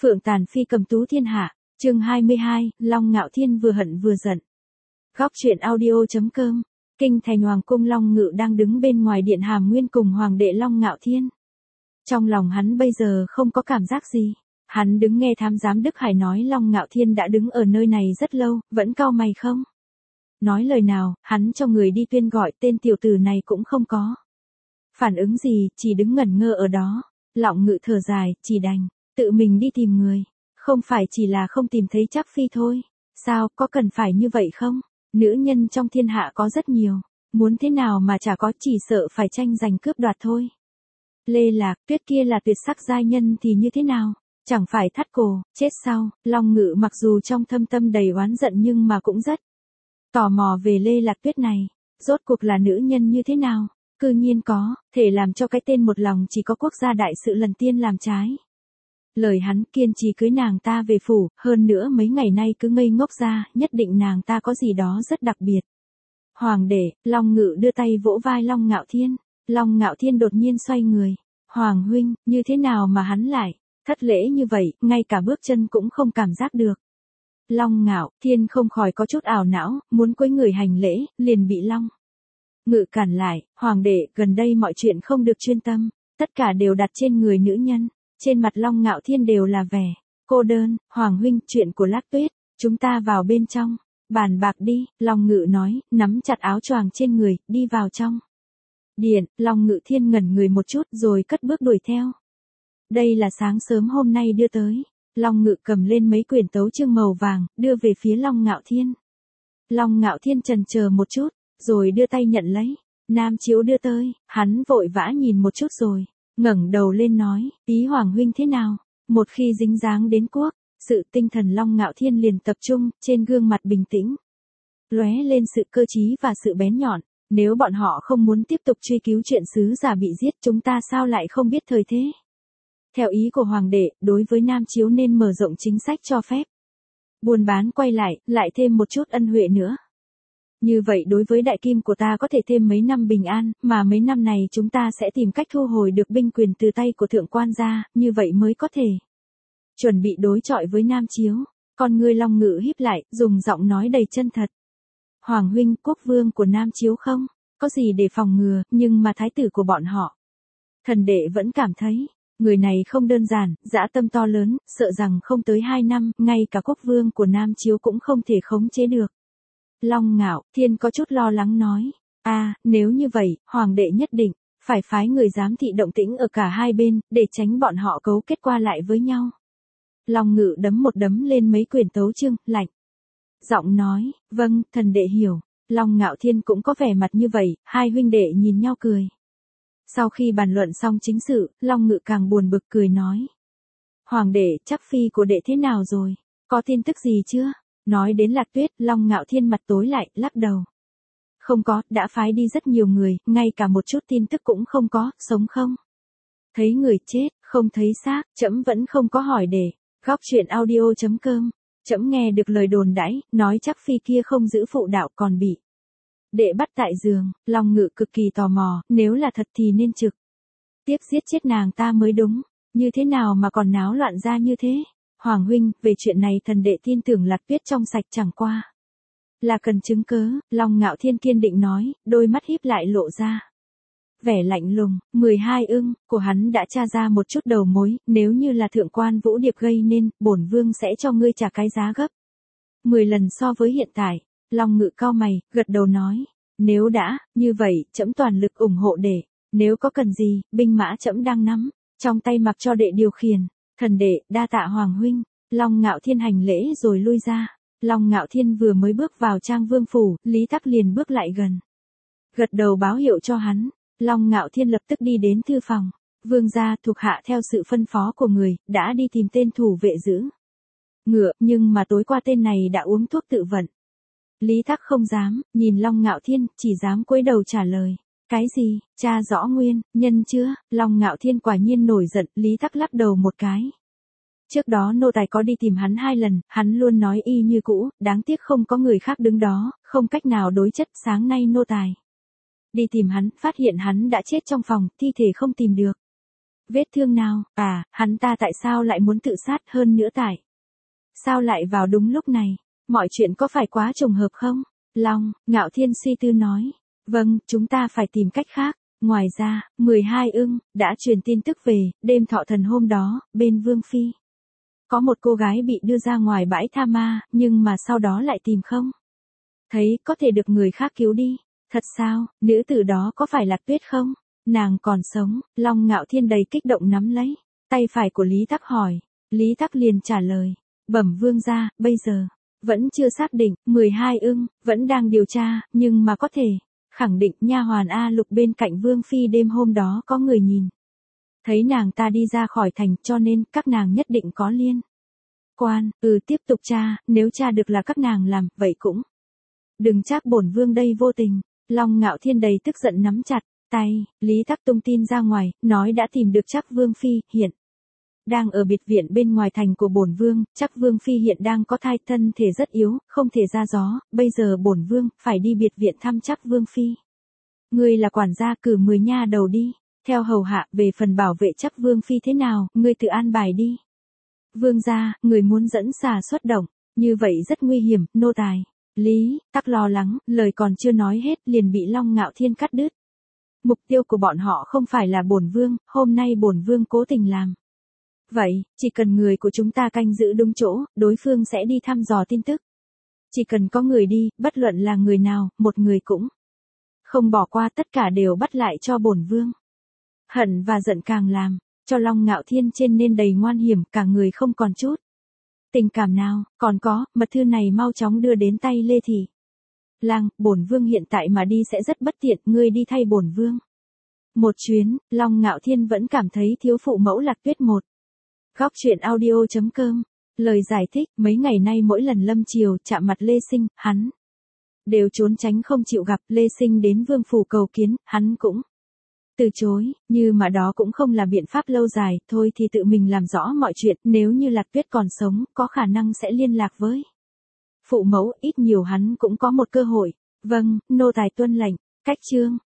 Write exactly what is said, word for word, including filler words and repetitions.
Phượng tàn phi cầm tú thiên hạ, chương hai mươi hai, Long Ngạo Thiên vừa hận vừa giận. Góc truyện audio.com, Kinh thành Hoàng cung Long Ngự đang đứng bên ngoài điện Hàm Nguyên cùng Hoàng đệ Long Ngạo Thiên. Trong lòng hắn bây giờ không có cảm giác gì, hắn đứng nghe tham giám Đức Hải nói Long Ngạo Thiên đã đứng ở nơi này rất lâu, vẫn cau mày không nói lời nào, hắn cho người đi tuyên gọi tên tiểu tử này cũng không có phản ứng gì, chỉ đứng ngẩn ngơ ở đó. Long Ngự thở dài, chỉ đành tự mình đi tìm người, không phải chỉ là không tìm thấy Trác Phi thôi. Sao, có cần phải như vậy không? Nữ nhân trong thiên hạ có rất nhiều, muốn thế nào mà chả có, chỉ sợ phải tranh giành cướp đoạt thôi. Lê Lạc, Tuyết kia là tuyệt sắc giai nhân thì như thế nào? Chẳng phải thắt cổ, chết sao? Long Ngự mặc dù trong thâm tâm đầy oán giận nhưng mà cũng rất tò mò về Lê Lạc Tuyết này, rốt cuộc là nữ nhân như thế nào? Cư nhiên có thể làm cho cái tên một lòng chỉ có quốc gia đại sự lần tiên làm trái lời hắn, kiên trì cưới nàng ta về phủ, hơn nữa mấy ngày nay cứ ngây ngốc ra, nhất định nàng ta có gì đó rất đặc biệt. Hoàng đệ, Long Ngự đưa tay vỗ vai Long Ngạo Thiên. Long Ngạo Thiên đột nhiên xoay người. Hoàng huynh, như thế nào mà hắn lại thất lễ như vậy, ngay cả bước chân cũng không cảm giác được. Long Ngạo Thiên không khỏi có chút ảo não, muốn cúi người hành lễ, liền bị Long Ngự cản lại. Hoàng đệ, gần đây mọi chuyện không được chuyên tâm, tất cả đều đặt trên người nữ nhân. Trên mặt Long Ngạo Thiên đều là vẻ cô đơn. Hoàng huynh, chuyện của Lạc Tuyết, chúng ta vào bên trong bàn bạc đi. Long Ngự nói, nắm chặt áo choàng trên người, đi vào trong điện. Long Ngự Thiên ngẩn người một chút rồi cất bước đuổi theo. Đây là sáng sớm hôm nay đưa tới. Long Ngự cầm lên mấy quyển tấu chương màu vàng, đưa về phía Long Ngạo Thiên. Long Ngạo Thiên chần chờ một chút, rồi đưa tay nhận lấy. Nam chiếu đưa tới, hắn vội vã nhìn một chút rồi ngẩng đầu lên nói, ý Hoàng huynh thế nào? Một khi dính dáng đến quốc sự, tinh thần Long Ngạo Thiên liền tập trung, trên gương mặt bình tĩnh lóe lên sự cơ trí và sự bén nhọn. Nếu bọn họ không muốn tiếp tục truy cứu chuyện sứ giả bị giết, chúng ta sao lại không biết thời thế? Theo ý của Hoàng đệ, đối với Nam chiếu nên mở rộng chính sách cho phép buôn bán quay lại, lại thêm một chút ân huệ nữa. Như vậy đối với đại kim của ta có thể thêm mấy năm bình an, mà mấy năm này chúng ta sẽ tìm cách thu hồi được binh quyền từ tay của thượng quan gia, như vậy mới có thể chuẩn bị đối chọi với Nam chiếu. Con ngươi Long Ngự híp lại, dùng giọng nói đầy chân thật. Hoàng huynh, quốc vương của Nam chiếu không có gì để phòng ngừa, nhưng mà thái tử của bọn họ, thần đệ vẫn cảm thấy người này không đơn giản, dã tâm to lớn, sợ rằng không tới hai năm, ngay cả quốc vương của Nam chiếu cũng không thể khống chế được. Long Ngạo Thiên có chút lo lắng nói, a à, nếu như vậy, Hoàng đệ nhất định phải phái người giám thị động tĩnh ở cả hai bên, để tránh bọn họ cấu kết qua lại với nhau. Long Ngự đấm một đấm lên mấy quyển tấu chương, lạnh giọng nói, vâng, thần đệ hiểu. Long Ngạo Thiên cũng có vẻ mặt như vậy, hai huynh đệ nhìn nhau cười. Sau khi bàn luận xong chính sự, Long Ngự càng buồn bực cười nói, Hoàng đệ, Trác Phi của đệ thế nào rồi? Có tin tức gì chưa? Nói đến Lạc Tuyết, Long Ngạo Thiên mặt tối lại, lắc đầu. Không có, đã phái đi rất nhiều người, ngay cả một chút tin tức cũng không có, sống không? Thấy người chết, không thấy xác, trẫm vẫn không có hỏi để. Góc truyện audio.com, trẫm nghe được lời đồn đãi, nói Trác Phi kia không giữ phụ đạo còn bị đệ bắt tại giường. Long Ngự cực kỳ tò mò, nếu là thật thì nên trực tiếp giết chết nàng ta mới đúng, như thế nào mà còn náo loạn ra như thế? Hoàng huynh, về chuyện này thần đệ tin tưởng Lạc Tuyết trong sạch, chẳng qua là cần chứng cớ. Long Ngạo Thiên kiên định nói, đôi mắt híp lại lộ ra vẻ lạnh lùng. mười hai ưng của hắn đã tra ra một chút đầu mối, nếu như là thượng quan Vũ Điệp gây nên, bổn vương sẽ cho ngươi trả cái giá gấp mười lần so với hiện tại. Long Ngự cau mày, gật đầu nói, nếu đã như vậy, trẫm toàn lực ủng hộ đệ. Nếu có cần gì, binh mã trẫm đang nắm trong tay, mặc cho đệ điều khiển. Thần đệ, đa tạ Hoàng huynh. Long Ngạo Thiên hành lễ rồi lui ra. Long Ngạo Thiên vừa mới bước vào trang vương phủ, Lý Tắc liền bước lại gần, gật đầu báo hiệu cho hắn. Long Ngạo Thiên lập tức đi đến thư phòng. Vương gia, thuộc hạ theo sự phân phó của người, đã đi tìm tên thủ vệ giữ ngựa, nhưng mà tối qua tên này đã uống thuốc tự vận. Lý Tắc không dám nhìn Long Ngạo Thiên, chỉ dám cúi đầu trả lời. Cái gì? Tra rõ nguyên nhân chưa? Long Ngạo Thiên quả nhiên nổi giận. Lý Tắc lắc đầu một cái. Trước đó nô tài có đi tìm hắn hai lần, hắn luôn nói y như cũ, đáng tiếc không có người khác đứng đó, không cách nào đối chất. Sáng nay nô tài đi tìm hắn, phát hiện hắn đã chết trong phòng, thi thể không tìm được. Vết thương nào? À, hắn ta tại sao lại muốn tự sát hơn nữa tại? Sao lại vào đúng lúc này? Mọi chuyện có phải quá trùng hợp không? Long, Ngạo Thiên suy tư nói. Vâng, chúng ta phải tìm cách khác. Ngoài ra, mười hai ưng, đã truyền tin tức về, đêm thọ thần hôm đó, bên Vương Phi. Có một cô gái bị đưa ra ngoài bãi tha ma, nhưng mà sau đó lại tìm không thấy, có thể được người khác cứu đi. Thật sao, nữ tử đó có phải Lạc Tuyết không? Nàng còn sống, Long Ngạo Thiên đầy kích động nắm lấy tay phải của Lý Tắc hỏi. Lý Tắc liền trả lời. Bẩm vương gia, bây giờ vẫn chưa xác định, mười hai ưng, vẫn đang điều tra, nhưng mà có thể khẳng định nha hoàn A Lục bên cạnh Vương Phi đêm hôm đó có người nhìn thấy nàng ta đi ra khỏi thành, cho nên các nàng nhất định có liên quan. Ừ, tiếp tục tra, nếu tra được là các nàng làm, vậy cũng đừng trách bổn vương đây vô tình. Long Ngạo Thiên đầy tức giận nắm chặt tay. Lý Tắc tung tin ra ngoài, nói đã tìm được Trắc Vương Phi, hiện đang ở biệt viện bên ngoài thành của bổn vương. Trắc Vương Phi hiện đang có thai, thân thể rất yếu, không thể ra gió, bây giờ bổn vương phải đi biệt viện thăm Trắc Vương Phi. Ngươi là quản gia, cử mười nha đầu đi theo hầu hạ, về phần bảo vệ Trắc Vương Phi thế nào, ngươi tự an bài đi. Vương gia, người muốn dẫn xà xuất động, như vậy rất nguy hiểm, nô tài. Lý Tắc lo lắng, lời còn chưa nói hết liền bị Long Ngạo Thiên cắt đứt. Mục tiêu của bọn họ không phải là bổn vương, hôm nay bổn vương cố tình làm vậy, chỉ cần người của chúng ta canh giữ đúng chỗ, đối phương sẽ đi thăm dò tin tức. Chỉ cần có người đi, bất luận là người nào, một người cũng không bỏ qua, tất cả đều bắt lại cho bổn vương. Hận và giận càng làm cho Long Ngạo Thiên trên nên đầy ngoan hiểm, cả người không còn chút tình cảm nào. Còn có, mật thư này mau chóng đưa đến tay Lê Thị Lang, bổn vương hiện tại mà đi sẽ rất bất tiện, ngươi đi thay bổn vương một chuyến. Long Ngạo Thiên vẫn cảm thấy thiếu phụ mẫu Lạc Tuyết một. Góc truyện audio chấm com. Lời giải thích, mấy ngày nay mỗi lần lâm chiều chạm mặt Lê Sinh, hắn đều trốn tránh không chịu gặp. Lê Sinh đến vương phủ cầu kiến, hắn cũng từ chối, như mà đó cũng không là biện pháp lâu dài, thôi thì tự mình làm rõ mọi chuyện, nếu như Lạc Tuyết còn sống, có khả năng sẽ liên lạc với phụ mẫu, ít nhiều hắn cũng có một cơ hội. Vâng, nô tài tuân lệnh. Cách chương